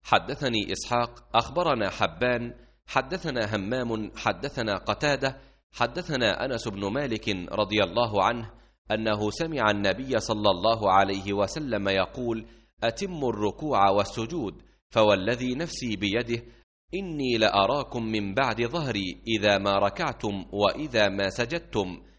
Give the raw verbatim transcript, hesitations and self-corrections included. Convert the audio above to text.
حدثني إسحاق أخبرنا حبان حدثنا همام حدثنا قتادة حدثنا أنس بن مالك رضي الله عنه أنه سمع النبي صلى الله عليه وسلم يقول: أتموا الركوع والسجود، فوالذي نفسي بيده إني لأراكم من بعد ظهري إذا ما ركعتم وإذا ما سجدتم